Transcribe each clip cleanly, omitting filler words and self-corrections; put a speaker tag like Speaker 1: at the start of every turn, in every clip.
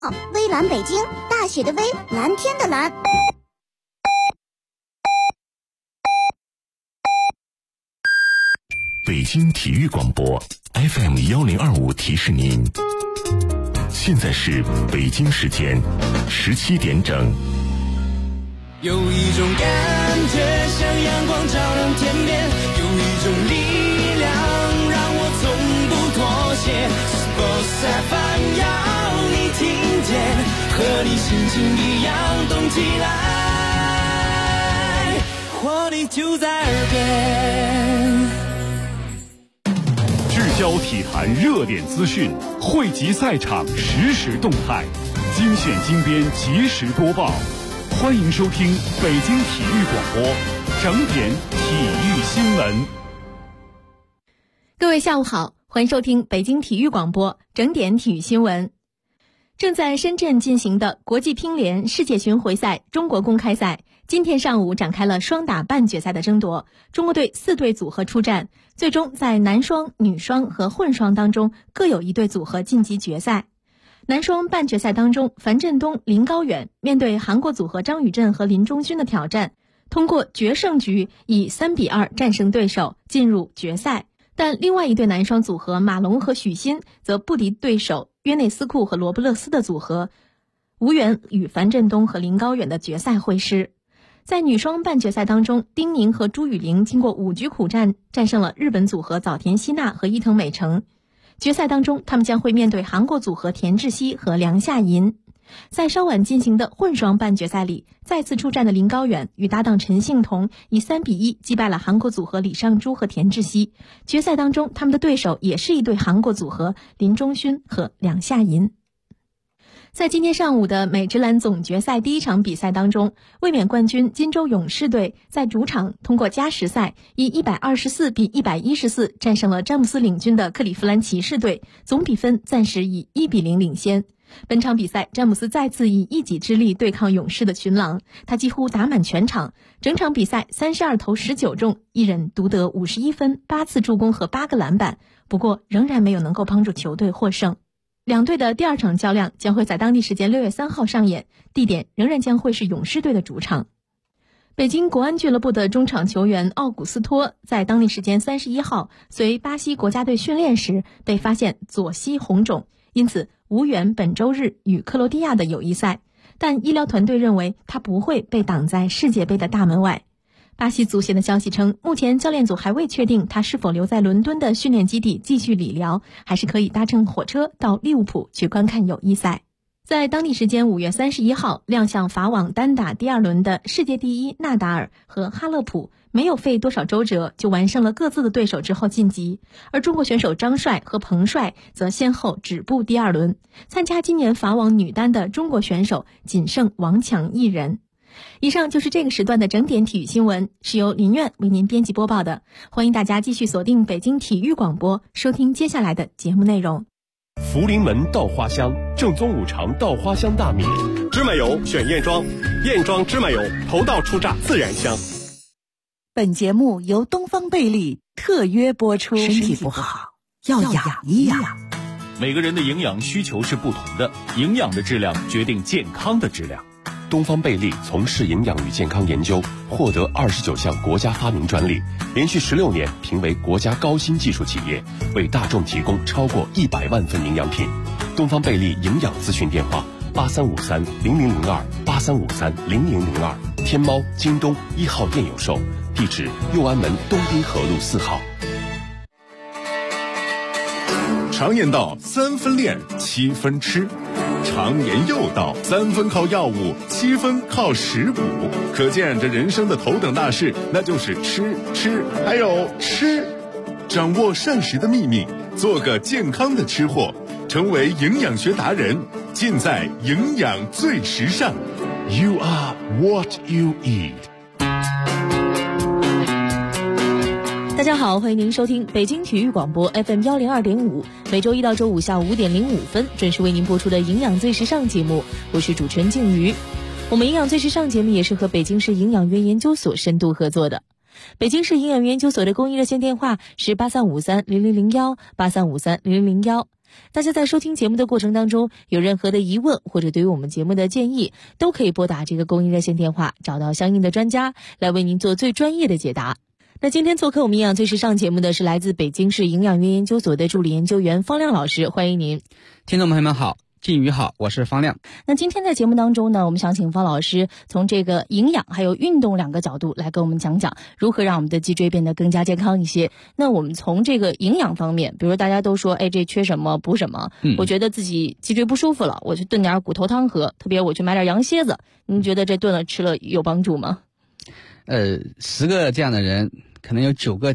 Speaker 1: 微蓝北京，大写的微，蓝天的蓝。
Speaker 2: 北京体育广播 FM1025提示您，现在是北京时间17点整。
Speaker 3: 有一种感觉像阳光照亮天边，有一种力量让我从不妥协。Sports FM 要你听见，和你心情一样动起来，活力就在耳边。
Speaker 4: 聚焦体坛热点资讯，汇集赛场实时动态，精选精编及时播报。欢迎收听北京体育广播整点体育新闻。
Speaker 5: 各位下午好，欢迎收听北京体育广播整点体育新闻。正在深圳进行的国际乒联世界巡回赛中国公开赛，今天上午展开了双打半决赛的争夺，中国队4对组合出战，最终在男双、女双和混双当中各有一对组合晋级决赛。男双半决赛当中，樊振东、林高远面对韩国组合张宇镇和林中勋的挑战，通过决胜局以3-2战胜对手进入决赛。但另外一对男双组合马龙和许昕则不敌对手约内斯库和罗布勒斯的组合，无缘与樊振东和林高远的决赛会师。在女双半决赛当中，丁宁和朱雨玲经过5局苦战，战胜了日本组合早田希娜和伊藤美诚。决赛当中，他们将会面对韩国组合田志希和梁夏银。在稍晚进行的混双半决赛里，再次出战的林高远与搭档陈幸同以3-1击败了韩国组合李尚洙和田志希。决赛当中，他们的对手也是一对韩国组合林中勋和梁夏银。在今天上午的美职篮总决赛第一场比赛当中，卫冕冠军金州勇士队在主场通过加时赛以124-114战胜了詹姆斯领军的克利夫兰骑士队，总比分暂时以1-0领先。本场比赛，詹姆斯再次以一己之力对抗勇士的群狼，他几乎打满全场，整场比赛32投19中，一人独得51分、8次助攻和8个篮板，不过仍然没有能够帮助球队获胜。两队的第二场较量将会在当地时间6月3号上演，地点仍然将会是勇士队的主场。北京国安俱乐部的中场球员奥古斯托在当地时间31号随巴西国家队训练时被发现左膝红肿，因此无缘本周日与克罗地亚的友谊赛，但医疗团队认为他不会被挡在世界杯的大门外。巴西足协的消息称，目前教练组还未确定他是否留在伦敦的训练基地继续理疗，还是可以搭乘火车到利物浦去观看友谊赛。在当地时间5月31号亮相法网单打第2轮的世界第一纳达尔和哈勒普，没有费多少周折就完胜了各自的对手之后晋级，而中国选手张帅和彭帅则先后止步第2轮。参加今年法网女单的中国选手仅剩王强一人。以上就是这个时段的整点体育新闻，是由林苑为您编辑播报的。欢迎大家继续锁定北京体育广播，收听接下来的节目内容。
Speaker 6: 福临门稻花香，正宗5常稻花香大米，芝麻油选燕庄，燕庄芝麻油，头道出榨自然香。
Speaker 7: 本节目由东方贝利特约播出。身体不好要养一养。
Speaker 4: 每个人的营养需求是不同的，营养的质量决定健康的质量。
Speaker 6: 东方贝利从事营养与健康研究，获得29项国家发明专利，连续16年评为国家高新技术企业，为大众提供超过100万份营养品。东方贝利营养咨询电话8353-0002，8353-0002，天猫、京东1号店有售，地址右安门东滨河路4号。
Speaker 2: 常言道3分练7分吃，常言又道3分靠药物7分靠食补，可见这人生的头等大事那就是吃还有吃。掌握膳食的秘密，做个健康的吃货，成为营养学达人，尽在营养最时尚。 You are what you eat。
Speaker 5: 大家好，欢迎您收听北京体育广播 FM102.5， 每周一到周五下午5点05分准时为您播出的营养最时尚节目，我是主持人静瑜。我们营养最时尚节目也是和北京市营养院研究所深度合作的。北京市营养院研究所的公益热线电话是8353-0001，8353-0001。 大家在收听节目的过程当中，有任何的疑问或者对于我们节目的建议，都可以拨打这个公益热线电话，找到相应的专家来为您做最专业的解答。那今天做客我们营养最时尚节目的是来自北京市营养院研究所的助理研究员方亮老师，欢迎您。
Speaker 8: 听众朋友们好，靖宇好，我是方亮。
Speaker 5: 那今天在节目当中呢，我们想请方老师从这个营养还有运动两个角度来跟我们讲讲如何让我们的脊椎变得更加健康一些。那我们从这个营养方面，比如大家都说这缺什么补什么，我觉得自己脊椎不舒服了，我去炖点骨头汤喝，特别我去买点羊蝎子，您觉得这炖了吃了有帮助吗
Speaker 8: ？10个这样的人，可能有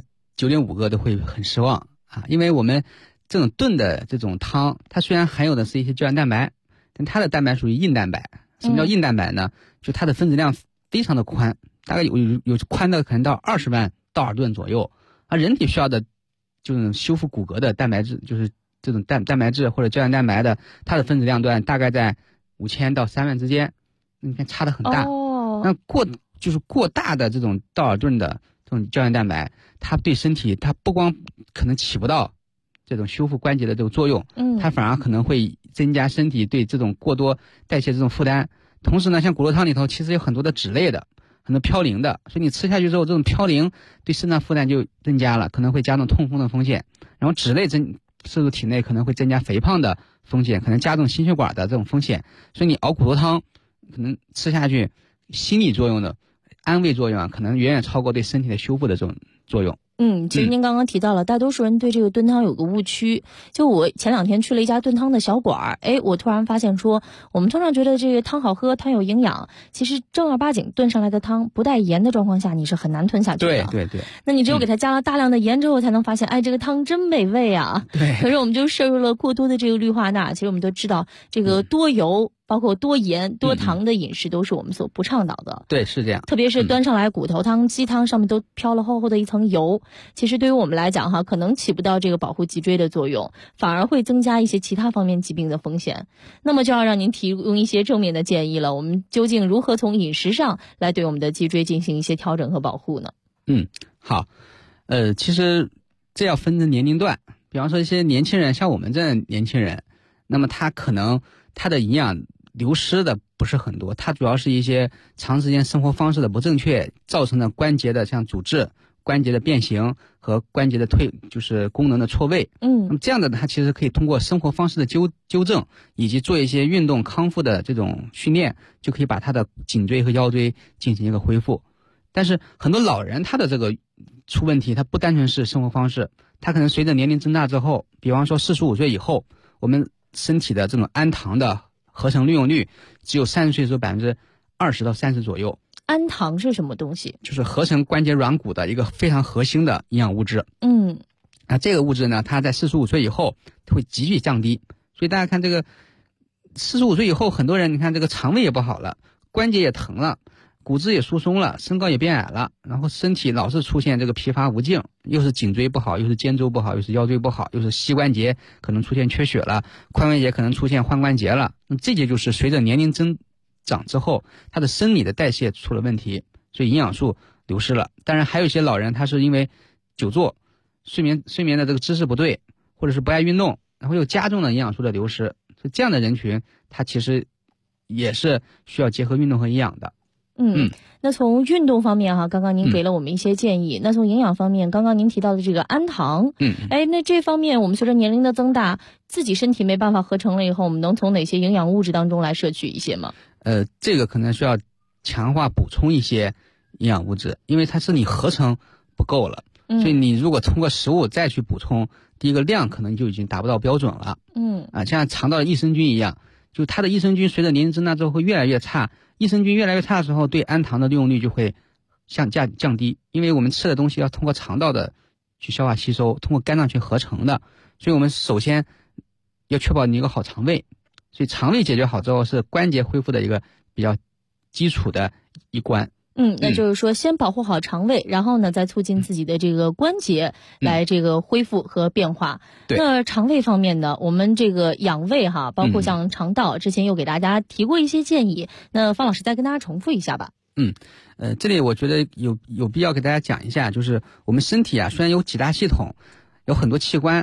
Speaker 8: 9.5个都会很失望啊，因为我们这种炖的这种汤，它虽然含有的是一些胶原蛋白，但它的蛋白属于硬蛋白。什么叫硬蛋白呢？就它的分子量非常的宽，大概有宽的可能到20万道尔顿左右。而人体需要的这种修复骨骼的蛋白质，就是这种蛋白质或者胶原蛋白的，它的分子量段大概在5000到3万之间，你看差得很大。那过大的这种道尔顿的这种胶原蛋白，它对身体它不光可能起不到这种修复关节的这种作用，它反而可能会增加身体对这种过多代谢这种负担。同时呢，像骨头汤里头其实有很多的脂类的，很多嘌呤的，所以你吃下去之后，这种嘌呤对肾脏负担就增加了，可能会加重痛风的风险。然后脂类摄入体内可能会增加肥胖的风险，可能加重心血管的这种风险。所以你熬骨头汤可能吃下去，心理作用的安慰作用啊，可能远远超过对身体的修复的这种作用。
Speaker 5: 其实您刚刚提到了，大多数人对这个炖汤有个误区。就我前2天去了一家炖汤的小馆，我突然发现说，我们通常觉得这个汤好喝，汤有营养，其实正儿八经炖上来的汤不带盐的状况下，你是很难吞下去的。
Speaker 8: 对。
Speaker 5: 那你只有给它加了大量的盐之后，才能发现，这个汤真美味啊。
Speaker 8: 对。
Speaker 5: 可是我们就摄入了过多的这个氯化钠，其实我们都知道，这个多油，包括多盐、多糖的饮食都是我们所不倡导的。
Speaker 8: 对，是这样。
Speaker 5: 特别是端上来骨头汤、鸡汤，上面都飘了厚厚的一层油，其实对于我们来讲可能起不到这个保护脊椎的作用，反而会增加一些其他方面疾病的风险。那么就要让您提供一些正面的建议了，我们究竟如何从饮食上来对我们的脊椎进行一些调整和保护呢？
Speaker 8: 好，其实这要分成年龄段，比方说一些年轻人，像我们这年轻人，那么他可能他的营养流失的不是很多，它主要是一些长时间生活方式的不正确造成的关节的像阻滞、关节的变形和关节的就是功能的错位。那么这样的它其实可以通过生活方式的纠正，以及做一些运动康复的这种训练，就可以把他的颈椎和腰椎进行一个恢复。但是很多老人他的这个出问题，他不单纯是生活方式，他可能随着年龄增大之后，比方说45岁以后，我们身体的这种氨糖的合成利用率只有30岁的时候20%到30%左右。
Speaker 5: 氨糖是什么东西？
Speaker 8: 就是合成关节软骨的一个非常核心的营养物质。那这个物质呢，它在45岁以后会急剧降低。所以大家看这个45岁以后，很多人你看这个肠胃也不好了，关节也疼了，骨质也疏松了，身高也变矮了，然后身体老是出现这个疲乏无劲，又是颈椎不好，又是肩周不好，又是腰椎不好，又是膝关节可能出现缺血了，髋关节可能出现换关节了。那这些就是随着年龄增长之后，他的生理的代谢出了问题，所以营养素流失了。当然还有一些老人，他是因为久坐、睡眠的这个姿势不对，或者是不爱运动，然后又加重了营养素的流失。所以这样的人群，他其实也是需要结合运动和营养的。
Speaker 5: 那从运动方面刚刚您给了我们一些建议。那从营养方面，刚刚您提到的这个氨糖，那这方面我们随着年龄的增大，自己身体没办法合成了以后，我们能从哪些营养物质当中来摄取一些吗？
Speaker 8: 这个可能需要强化补充一些营养物质，因为它是你合成不够了，所以你如果通过食物再去补充，第一个量可能就已经达不到标准了。像肠道的益生菌一样，就它的益生菌随着年龄增大之后会越来越差，益生菌越来越差的时候，对氨糖的利用率就会降低，因为我们吃的东西要通过肠道的去消化吸收，通过肝脏去合成的，所以我们首先要确保你有个好肠胃，所以肠胃解决好之后，是关节恢复的一个比较基础的一关。
Speaker 5: 那就是说先保护好肠胃，然后呢再促进自己的这个关节来这个恢复和变化。那肠胃方面呢，我们这个养胃包括像肠道，之前又给大家提过一些建议，那方老师再跟大家重复一下吧。
Speaker 8: 这里我觉得有必要给大家讲一下，就是我们身体虽然有几大系统，有很多器官，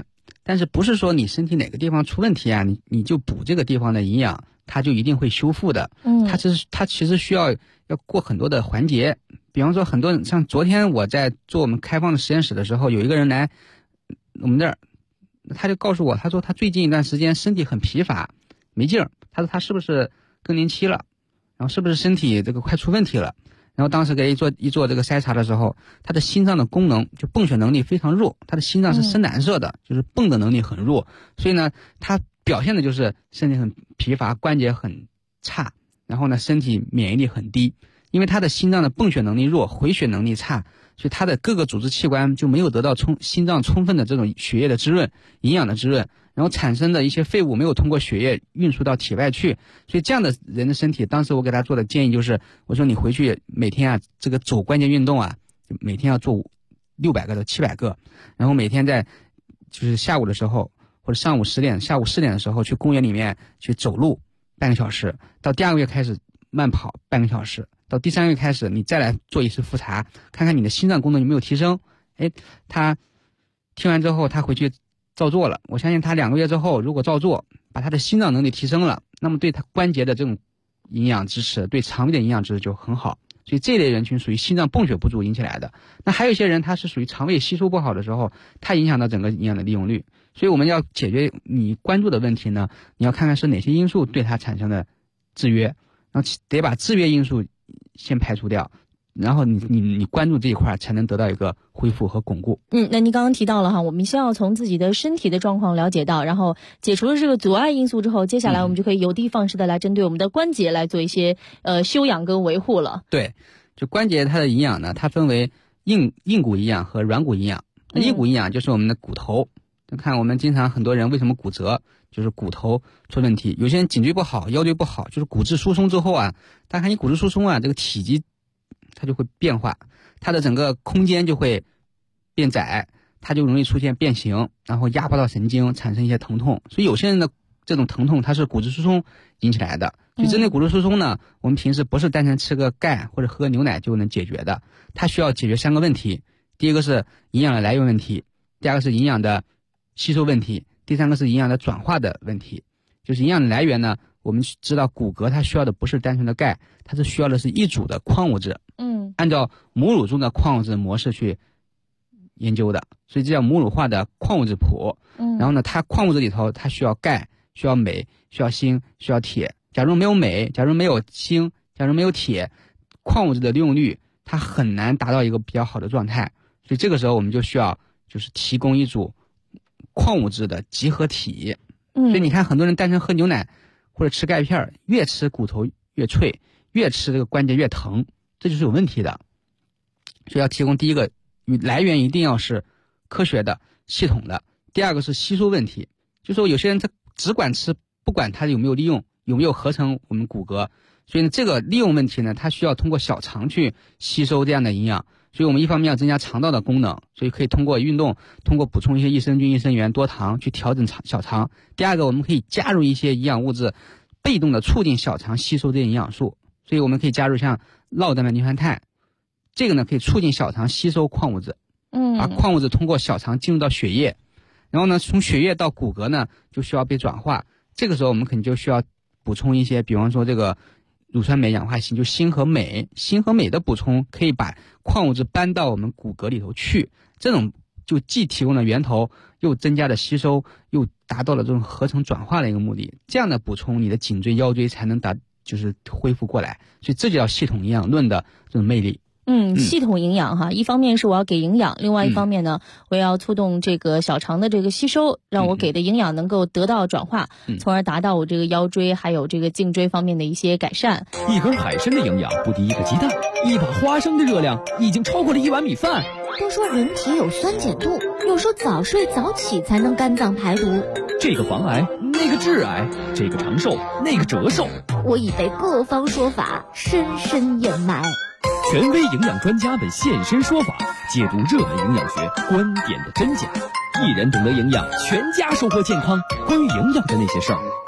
Speaker 8: 但是不是说你身体哪个地方出问题啊，你就补这个地方的营养，它就一定会修复的。它其实需要过很多的环节。比方说很多人，像昨天我在做我们开放的实验室的时候，有一个人来我们这儿，他就告诉我，他说他最近一段时间身体很疲乏没劲儿，他说他是不是更年期了，然后是不是身体这个快出问题了。然后当时给一做这个筛查的时候，他的心脏的功能就泵血能力非常弱，他的心脏是深蓝色的，就是泵的能力很弱，所以呢他表现的就是身体很疲乏，关节很差，然后呢身体免疫力很低。因为他的心脏的泵血能力弱，回血能力差，所以他的各个组织器官就没有得到心脏充分的这种血液的滋润、营养的滋润，然后产生的一些废物没有通过血液运输到体外去。所以这样的人的身体，当时我给他做的建议就是，我说你回去每天啊，这个走关节运动啊，每天要做600个到700个，然后每天在就是下午的时候或者上午10点、下午4点的时候去公园里面去走路半个小时，到第2个月开始慢跑半个小时，到第3个月开始你再来做一次复查，看看你的心脏功能有没有提升。他听完之后他回去照做了，我相信他2个月之后如果照做，把他的心脏能力提升了，那么对他关节的这种营养支持，对肠胃的营养支持就很好。所以这类人群属于心脏泵血不足引起来的。那还有一些人他是属于肠胃吸收不好的时候，他影响到整个营养的利用率。所以我们要解决你关注的问题呢，你要看看是哪些因素对他产生的制约，然后得把制约因素先排除掉，然后你关注这一块才能得到一个恢复和巩固。
Speaker 5: 那您刚刚提到了哈，我们先要从自己的身体的状况了解到，然后解除了这个阻碍因素之后，接下来我们就可以有的放矢的来针对我们的关节来做一些修养跟维护了。
Speaker 8: 对，就关节它的营养呢，它分为硬骨营养和软骨营养。硬骨营养就是我们的骨头，就看我们经常很多人为什么骨折，就是骨头出问题。有些人颈椎不好，腰椎不好，就是骨质疏松之后啊，大家看你骨质疏松啊，这个体积它就会变化，它的整个空间就会变窄，它就容易出现变形，然后压迫到神经，产生一些疼痛。所以有些人的这种疼痛它是骨质疏松引起来的。所以针对骨质疏松呢，我们平时不是单纯吃个钙或者喝个牛奶就能解决的，它需要解决3个问题。第一个是营养的来源问题，第二个是营养的吸收问题，第3个是营养的转化的问题。就是营养的来源呢，我们知道骨骼它需要的不是单纯的钙，它是需要的是一组的矿物质。按照母乳中的矿物质模式去研究的，所以这叫母乳化的矿物质谱。然后呢，它矿物质里头它需要钙，需要镁，需要锌，需要铁。假如没有镁，假如没有锌，假如没有铁，矿物质的利用率它很难达到一个比较好的状态。所以这个时候我们就需要就是提供一组矿物质的集合体。所以你看很多人单纯喝牛奶或者吃钙片，越吃骨头越脆，越吃这个关节越疼，这就是有问题的。所以要提供第一个来源一定要是科学的、系统的。第二个是吸收问题，就是说有些人他只管吃，不管它有没有利用，有没有合成我们骨骼。所以呢，这个利用问题呢，它需要通过小肠去吸收这样的营养。所以我们一方面要增加肠道的功能，所以可以通过运动，通过补充一些益生菌、益生元、多糖去调整小肠。第二个，我们可以加入一些营养物质，被动的促进小肠吸收这些营养素。所以我们可以加入像酪蛋白磷酸肽，这个呢可以促进小肠吸收矿物质，把矿物质通过小肠进入到血液，然后呢从血液到骨骼呢就需要被转化。这个时候我们肯定就需要补充一些，比方说这个乳酸镁氧化锌，就锌和镁。锌和镁的补充可以把矿物质搬到我们骨骼里头去，这种就既提供了源头，又增加了吸收，又达到了这种合成转化的一个目的。这样的补充，你的颈椎、腰椎才能就是恢复过来。所以这就叫系统营养论的这种魅力。
Speaker 5: 系统营养哈，一方面是我要给营养，另外一方面呢，我要促动这个小肠的这个吸收，让我给的营养能够得到转化，从而达到我这个腰椎还有这个颈椎方面的一些改善。
Speaker 9: 一根海参的营养不敌一个鸡蛋，一把花生的热量已经超过了1碗米饭。
Speaker 1: 都说人体有酸碱度，又说早睡早起才能肝脏排毒，
Speaker 9: 这个防癌，那个致癌，这个长寿，那个折寿。
Speaker 1: 我已被各方说法深深掩埋。
Speaker 9: 权威营养专家们现身说法，解读热门营养学观点的真假。一人懂得营养，全家收获健康。关于营养的那些事儿，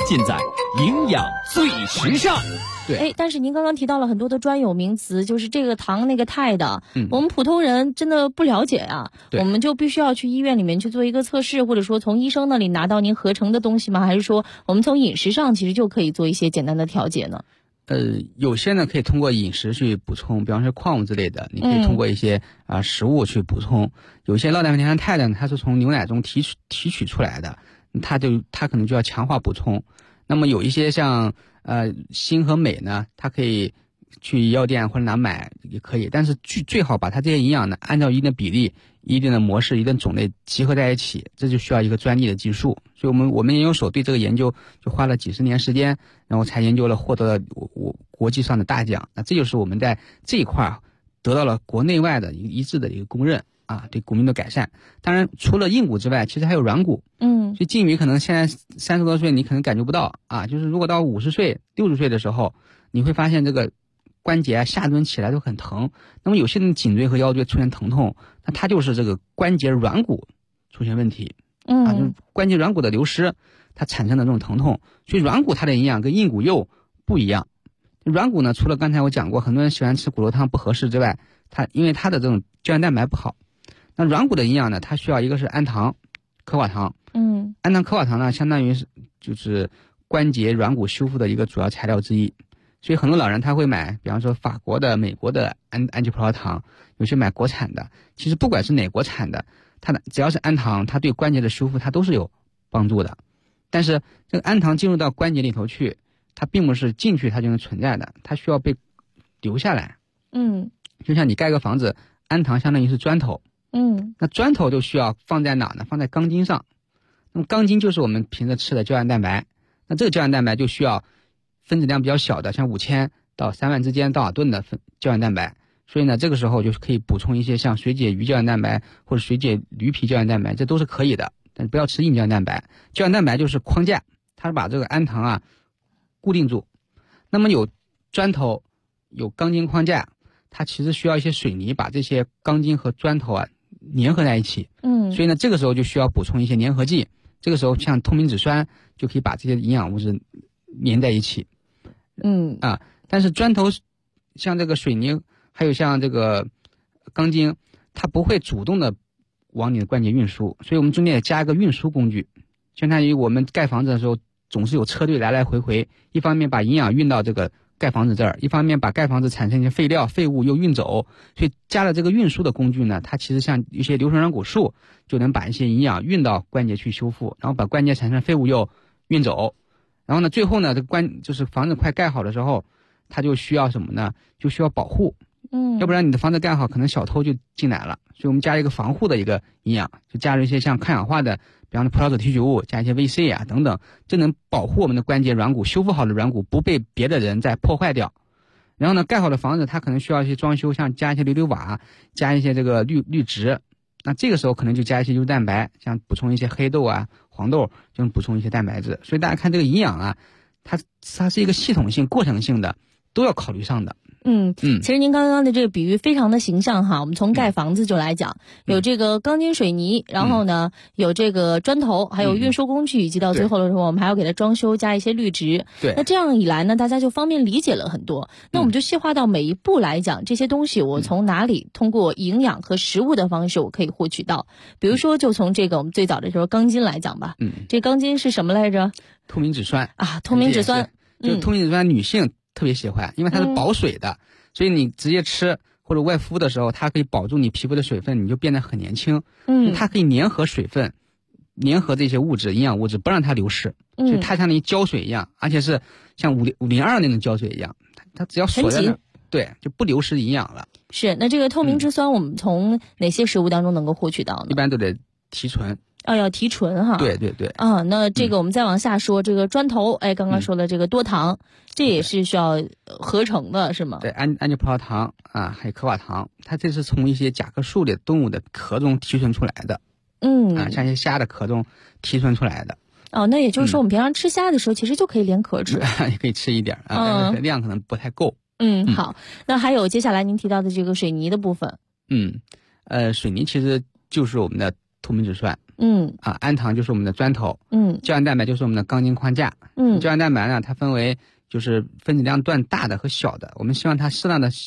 Speaker 9: 尽在营养最时尚。
Speaker 8: 对，
Speaker 5: 但是您刚刚提到了很多的专有名词，就是这个糖那个肽的，我们普通人真的不了解啊，我们就必须要去医院里面去做一个测试，或者说从医生那里拿到您合成的东西吗？还是说我们从饮食上其实就可以做一些简单的调节呢？
Speaker 8: 有些呢可以通过饮食去补充，比方说矿物之类的，你可以通过一些食物去补充。有些酪蛋白天然肽呢，它是从牛奶中提取出来的，它可能就要强化补充。那么有一些像锌和镁呢，它可以去药店或者哪买也可以，但是最好把它这些营养呢按照一定的比例、一定的模式、一定的种类集合在一起，这就需要一个专利的技术。所以我们研究所对这个研究就花了几十年时间，然后才研究了获得了我国际上的大奖。那这就是我们在这一块得到了国内外的一致的一个公认啊，对股民的改善。当然除了硬骨之外，其实还有软骨。所以静宇可能现在30多岁你可能感觉不到啊，就是如果到50岁、60岁的时候，你会发现这个关节下蹲起来都很疼。那么有些人颈椎和腰椎出现疼痛，那它就是这个关节软骨出现问题。就是关节软骨的流失，它产生的这种疼痛。所以软骨它的营养跟硬骨又不一样。软骨呢，除了刚才我讲过很多人喜欢吃骨头汤不合适之外，因为它的这种胶原蛋白不好。那软骨的营养呢，它需要一个是氨糖、可卡糖。氨糖、可卡糖呢，相当于就是关节软骨修复的一个主要材料之一。所以很多老人他会买，比方说法国的、美国的安吉葡萄糖，有些买国产的。其实不管是哪国产的，只要是氨糖，它对关节的修复它都是有帮助的。但是这个氨糖进入到关节里头去，它并不是进去它就能存在的，它需要被留下来。就像你盖个房子，氨糖相当于是砖头。那砖头就需要放在哪呢？放在钢筋上。那么钢筋就是我们平时吃的胶原蛋白。那这个胶原蛋白就需要分子量比较小的，像5000到3万之间道尔顿的胶原蛋白。所以呢，这个时候就可以补充一些像水解鱼胶原蛋白或者水解驴皮胶原蛋白，这都是可以的。但不要吃硬胶原蛋白。胶原蛋白就是框架，它是把这个氨糖固定住。那么有砖头、有钢筋框架，它其实需要一些水泥把这些钢筋和砖头粘合在一起。所以呢，这个时候就需要补充一些粘合剂。这个时候像透明质酸就可以把这些营养物质粘在一起。但是砖头、像这个水泥还有像这个钢筋，它不会主动的往你的关节运输，所以我们中间也加一个运输工具，相当于我们盖房子的时候总是有车队来来回回，一方面把营养运到这个盖房子这儿，一方面把盖房子产生一些废料废物又运走。所以加了这个运输的工具呢，它其实像一些硫酸软骨素就能把一些营养运到关节去修复，然后把关节产生废物又运走。然后呢，最后呢，就是房子快盖好的时候，它就需要什么呢？就需要保护。要不然你的房子盖好，可能小偷就进来了。所以我们加一个防护的一个营养，就加入一些像抗氧化的，比方说葡萄籽提取物，加一些 VC 等等，这能保护我们的关节软骨，修复好的软骨不被别的人再破坏掉。然后呢，盖好的房子它可能需要一些装修，像加一些琉璃瓦，加一些这个绿植。那这个时候可能就加一些优质蛋白，像补充一些黑豆黄豆，就能补充一些蛋白质。所以大家看这个营养它是一个系统性、过程性的，都要考虑上的。
Speaker 5: 其实您刚刚的这个比喻非常的形象哈。我们从盖房子就来讲，有这个钢筋水泥，然后呢有这个砖头，还有运输工具，以及到最后的时候我们还要给它装修，加一些绿植。那这样一来呢，大家就方便理解了很多。那我们就细化到每一步来讲，这些东西我从哪里通过营养和食物的方式我可以获取到。比如说就从这个我们最早的时候钢筋来讲吧。这钢筋是什么来着？
Speaker 8: 透明质酸
Speaker 5: 透明质酸。
Speaker 8: 就透明质酸女性特别喜欢，因为它是保水的。所以你直接吃或者外敷的时候，它可以保住你皮肤的水分，你就变得很年轻。它可以粘合水分，粘合这些物质、营养物质，不让它流失。所以它像那胶水一样，而且是像502那种胶水一样，它只要锁在那儿，对，就不流失营养了。
Speaker 5: 是，那这个透明质酸我们从哪些食物当中能够获取到呢？
Speaker 8: 一般都得提纯。
Speaker 5: 要提纯哈。
Speaker 8: 对。
Speaker 5: 那这个我们再往下说，这个砖头，刚刚说的这个多糖，这也是需要合成的是吗？
Speaker 8: 对，安吉葡萄糖还有可卡糖，它这是从一些甲壳素的动物的壳中提纯出来的。像一些虾的壳中提纯出来的。
Speaker 5: 那也就是说我们平常吃虾的时候其实就可以连壳吃。
Speaker 8: 也可以吃一点但是量可能不太够。
Speaker 5: 好，那还有接下来您提到的这个水泥的部分。
Speaker 8: 水泥其实就是我们的透明质酸。氨糖就是我们的砖头。胶原蛋白就是我们的钢筋框架。胶原蛋白呢，它分为就是分子量段大的和小的，我们希望它适当的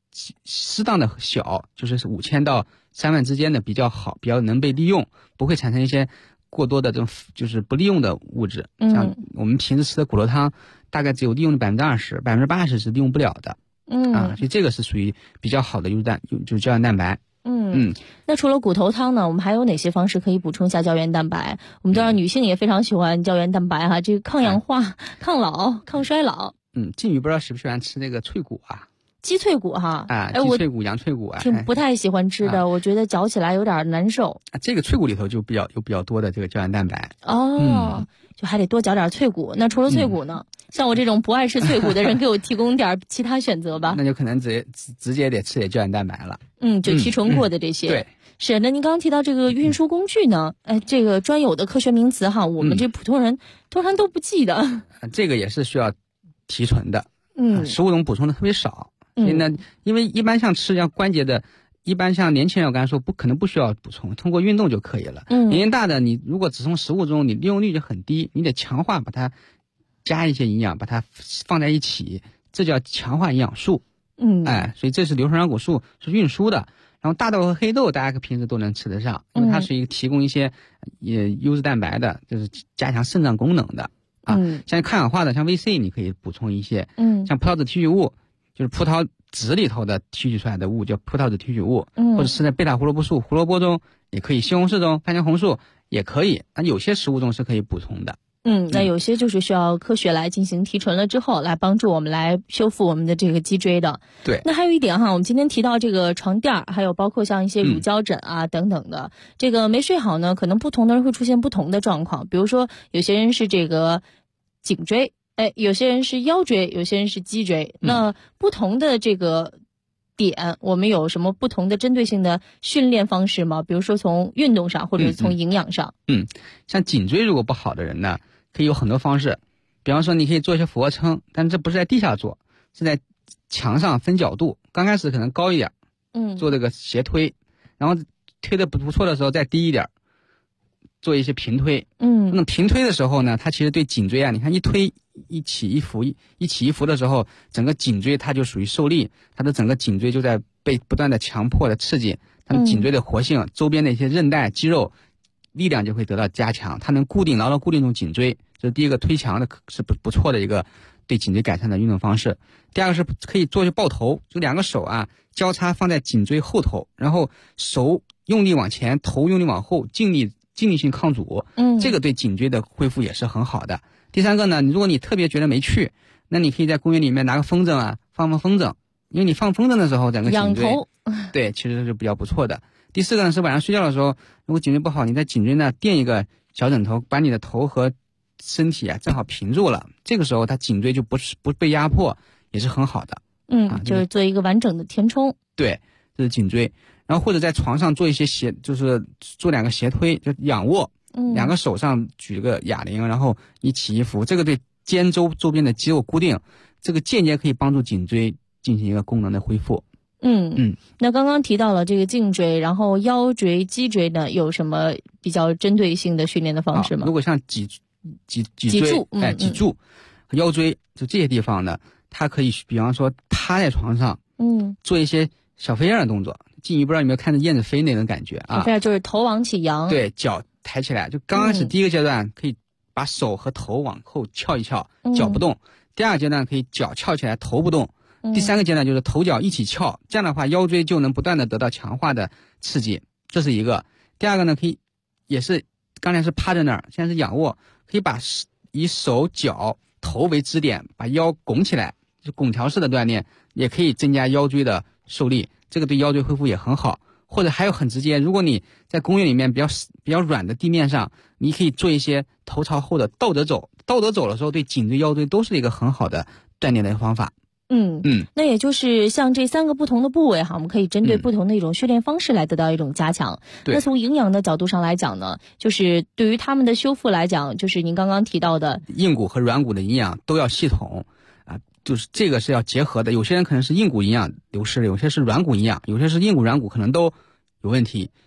Speaker 8: 小，就是5000到3万之间的比较好，比较能被利用，不会产生一些过多的这种就是不利用的物质。像我们平时吃的骨头汤，大概只有利用的20%，80%是利用不了的。所以这个是属于比较好的就是胶原蛋白。
Speaker 5: 那除了骨头汤呢，我们还有哪些方式可以补充一下胶原蛋白？我们都知道女性也非常喜欢胶原蛋白哈，这个抗氧化、抗老、抗衰老。
Speaker 8: 靖宇不知道喜不喜欢吃那个脆骨啊？
Speaker 5: 鸡脆骨哈，
Speaker 8: 鸡脆骨、羊脆骨啊，
Speaker 5: 挺不太喜欢吃的，我觉得嚼起来有点难受。
Speaker 8: 这个脆骨里头就比较多的这个胶原蛋白。
Speaker 5: 就还得多嚼点脆骨。那除了脆骨呢？像我这种不爱吃脆骨的人，给我提供点其他选择吧。
Speaker 8: 那就可能直接得吃点胶原蛋白了。
Speaker 5: 就提纯过的这些。
Speaker 8: 对。
Speaker 5: 是，那您刚刚提到这个运输工具呢？这个专有的科学名词哈，我们这普通人通常都不记得。
Speaker 8: 这个也是需要提纯的。食物中补充的特别少。所以呢，因为一般像吃像关节的，一般像年轻人我刚才说可能不需要补充，通过运动就可以了。年龄大的你如果只从食物中，你利用率就很低，你得强化把它加一些营养，把它放在一起，这叫强化营养素。所以这是硫酸软骨素是运输的。然后大豆和黑豆大家平时都能吃得上，因为它是一个提供一些优质蛋白的，就是加强肾脏功能的。像抗氧化的，像 VC 你可以补充一些。像葡萄籽提取物，就是葡萄籽里头的提取出来的物叫葡萄籽提取物。或者是在贝塔胡萝卜素，胡萝卜中也可以，西红柿中、番茄红素也可以。有些食物中是可以补充的。
Speaker 5: 那有些就是需要科学来进行提纯了之后，来帮助我们来修复我们的这个脊椎的。
Speaker 8: 对。
Speaker 5: 那还有一点哈，我们今天提到这个床垫，还有包括像一些乳胶枕啊等等的，这个没睡好呢，可能不同的人会出现不同的状况。比如说，有些人是这个颈椎，有些人是腰椎，有些人是脊椎。那不同的这个点，我们有什么不同的针对性的训练方式吗？比如说从运动上，或者是从营养上。
Speaker 8: 像颈椎如果不好的人呢，可以有很多方式，比方说你可以做一些俯卧撑，但这不是在地下做，是在墙上分角度，刚开始可能高一点，做这个斜推，然后推的不错的时候再低一点，做一些平推。那平推的时候呢，它其实对颈椎啊，你看一推一起一伏的时候，整个颈椎它就属于受力，它的整个颈椎就在被不断的强迫的刺激，它的颈椎的活性，周边的一些韧带肌肉力量就会得到加强，它能牢牢固定住颈椎。这是第一个推墙的是不错的一个对颈椎改善的运动方式。第二个是可以做一些抱头，就两个手啊交叉放在颈椎后头，然后手用力往前，头用力往后，尽力性抗阻。这个对颈椎的恢复也是很好的。第三个呢，如果你特别觉得没趣，那你可以在公园里面拿个风筝啊，放风筝，因为你放风筝的时候，整个颈椎
Speaker 5: 仰头，
Speaker 8: 对，其实是比较不错的。第四个呢是晚上睡觉的时候，如果颈椎不好，你在颈椎那垫一个小枕头，把你的头和身体啊正好平住了，这个时候它颈椎就不被压迫，也是很好的。
Speaker 5: 就是做一个完整的填充。
Speaker 8: 对，这是颈椎。然后或者在床上做一些就是做两个斜推，就仰卧，两个手上举个哑铃，然后一起一伏，这个对肩周边的肌肉固定，这个间接可以帮助颈椎进行一个功能的恢复。
Speaker 5: 那刚刚提到了这个颈椎，然后腰椎、脊椎呢，有什么比较针对性的训练的方式吗？
Speaker 8: 如果像脊椎、脊柱、腰椎就这些地方呢，它可以比方说趴在床上，做一些小飞燕的动作。静怡不知道有没有看着燕子飞那种感觉啊？
Speaker 5: 小飞燕就是头往起扬，
Speaker 8: 对，脚抬起来。就刚开始第一个阶段可以把手和头往后翘一翘，脚不动。第二个阶段可以脚翘起来，头不动。第三个阶段就是头脚一起翘，这样的话腰椎就能不断的得到强化的刺激，这是一个。第二个呢，可以也是刚才是趴在那儿，现在是仰卧，可以把以手脚头为支点，把腰拱起来，就拱桥式的锻炼，也可以增加腰椎的受力，这个对腰椎恢复也很好。或者还有很直接，如果你在公园里面比较软的地面上，你可以做一些头朝后的倒着走的时候，对颈椎腰椎都是一个很好的锻炼的方法。
Speaker 5: 那也就是像这3个不同的部位哈，我们可以针对不同的一种训练方式来得到一种加强。那从营养的角度上来讲呢，就是对于他们的修复来讲，就是您刚刚提到的
Speaker 8: 硬骨和软骨的营养都要系统啊，就是这个是要结合的。有些人可能是硬骨营养流失了，有些是软骨营养，有些是硬骨软骨可能都有问题，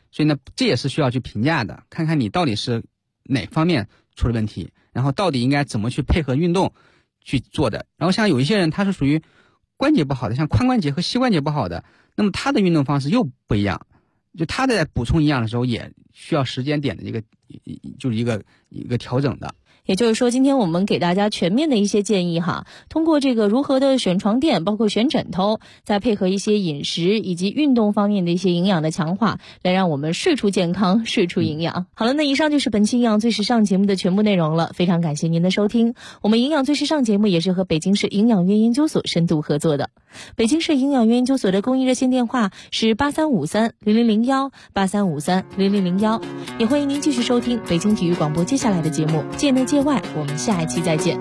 Speaker 8: 所以呢，这也是需要去评价的，看看你到底是哪方面出了问题，然后到底应该怎么去配合运动去做的。然后像有一些人他是属于关节不好的，像髋关节和膝关节不好的，那么他的运动方式又不一样，就他在补充营养的时候也需要时间点的一个调整的。
Speaker 5: 也就是说，今天我们给大家全面的一些建议哈，通过这个如何的选床垫，包括选枕头，再配合一些饮食以及运动方面的一些营养的强化，来让我们睡出健康，睡出营养。好了，那以上就是本期营养最时尚节目的全部内容了，非常感谢您的收听。我们营养最时尚节目也是和北京市营养院研究所深度合作的。北京市营养院研究所的公益热线电话是83530001 83530001，也欢迎您继续收听北京体育广播接下来的节目，界内界外，我们下一期再见。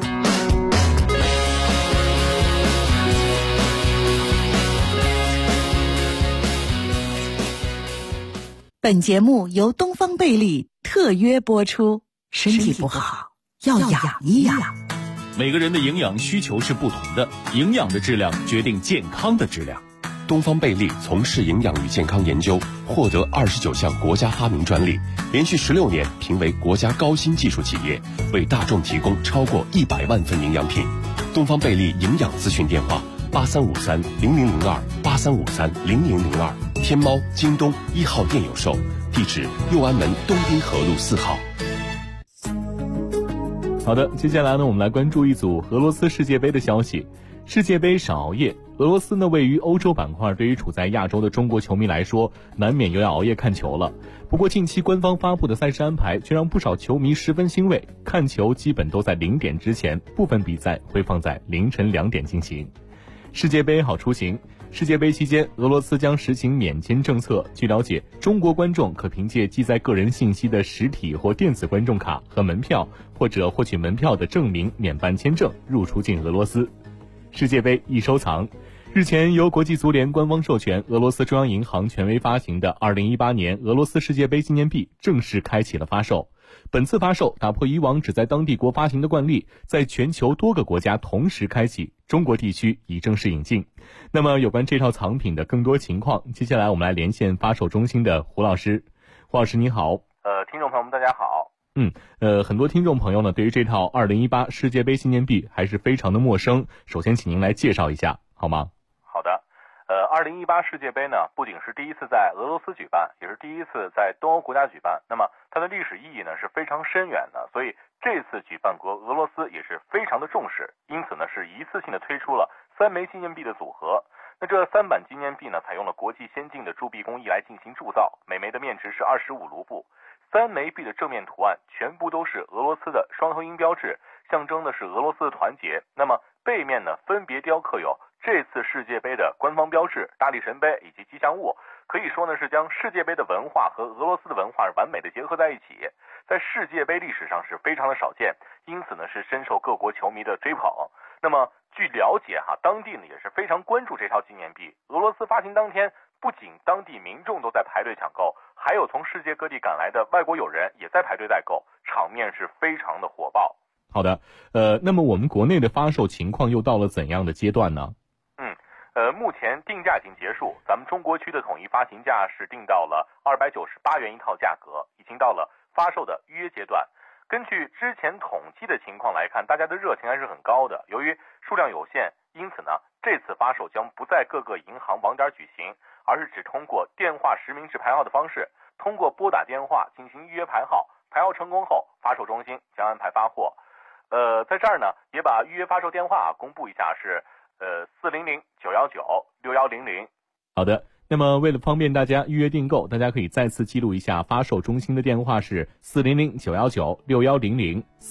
Speaker 7: 本节目由东方贝利特约播出，身体不好要养一养。
Speaker 10: 每个人的营养需求是不同的，营养的质量决定健康的质量。
Speaker 6: 东方贝利从事营养与健康研究，获得29项国家发明专利，连续16年评为国家高新技术企业，为大众提供超过100万份营养品。东方贝利营养咨询电话：83530002 83530002，天猫、京东1号店有售，地址右安门东滨河路4号。
Speaker 10: 好的，接下来呢，我们来关注一组俄罗斯世界杯的消息。世界杯少熬夜，俄罗斯呢位于欧洲板块，对于处在亚洲的中国球迷来说，难免又要熬夜看球了。不过近期官方发布的赛事安排却让不少球迷十分欣慰，看球基本都在0点之前，部分比赛会放在凌晨2点进行。世界杯好出行。世界杯期间，俄罗斯将实行免签政策。据了解，中国观众可凭借记载个人信息的实体或电子观众卡和门票，或者获取门票的证明免办签证入出境俄罗斯。世界杯易收藏。日前，由国际足联官方授权，俄罗斯中央银行权威发行的2018年俄罗斯世界杯纪念币正式开启了发售。本次发售打破以往只在当地国发行的惯例，在全球多个国家同时开启，中国地区已正式引进。那么有关这套藏品的更多情况，接下来我们来连线发售中心的胡老师。胡老师你好。
Speaker 11: 听众朋友们大家好。
Speaker 10: 很多听众朋友呢对于这套2018世界杯纪念币还是非常的陌生，首先请您来介绍一下好吗？
Speaker 11: 好的。2018世界杯呢，不仅是第一次在俄罗斯举办，也是第一次在东欧国家举办。那么它的历史意义呢是非常深远的，所以这次举办国俄罗斯也是非常的重视，因此呢是一次性的推出了3枚纪念币的组合。那这3版纪念币呢，采用了国际先进的铸币工艺来进行铸造，每枚的面值是25卢布。3枚币的正面图案全部都是俄罗斯的双头鹰标志，象征的是俄罗斯的团结。那么背面呢，分别雕刻有这次世界杯的官方标志、大力神杯以及吉祥物，可以说呢是将世界杯的文化和俄罗斯的文化完美的结合在一起，在世界杯历史上是非常的少见，因此呢是深受各国球迷的追捧。那么据了解当地呢也是非常关注这套纪念币。俄罗斯发行当天，不仅当地民众都在排队抢购，还有从世界各地赶来的外国友人也在排队代购，场面是非常的火爆。
Speaker 10: 好的，那么我们国内的发售情况又到了怎样的阶段呢？
Speaker 11: 目前定价已经结束，咱们中国区的统一发行价是定到了298元一套价格，已经到了发售的预约阶段。根据之前统计的情况来看，大家的热情还是很高的。由于数量有限，因此呢，这次发售将不在各个银行网点举行，而是只通过电话实名制排号的方式，通过拨打电话进行预约排号，排号成功后，发售中心将安排发货。在这儿呢，也把预约发售电话公布一下，是400-919-6100。
Speaker 10: 好的，那么为了方便大家预约订购，大家可以再次记录一下发售中心的电话是400-919-6100